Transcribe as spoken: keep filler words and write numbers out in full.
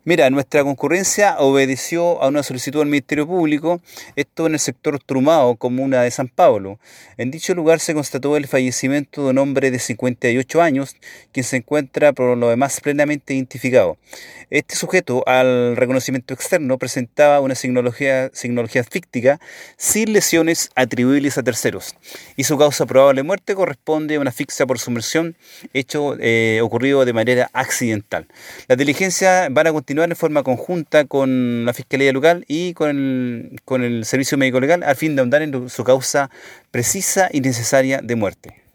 Mira, nuestra concurrencia obedeció a una solicitud del Ministerio Público, esto en el sector Trumao, comuna de San Pablo. En dicho lugar se constató el fallecimiento de un hombre de cincuenta y ocho años, quien se encuentra por lo demás plenamente identificado. Este sujeto, al reconocimiento externo, presentaba una signología, signología asfíctica sin lesiones atribuibles a terceros, y su causa probable de muerte corresponde a una asfixia por sumersión, hecho eh, ocurrido de manera accidental. Las diligencias van a continuar en forma conjunta con la Fiscalía Local y con el, con el Servicio Médico Legal, al fin de ahondar en su causa precisa y necesaria de muerte.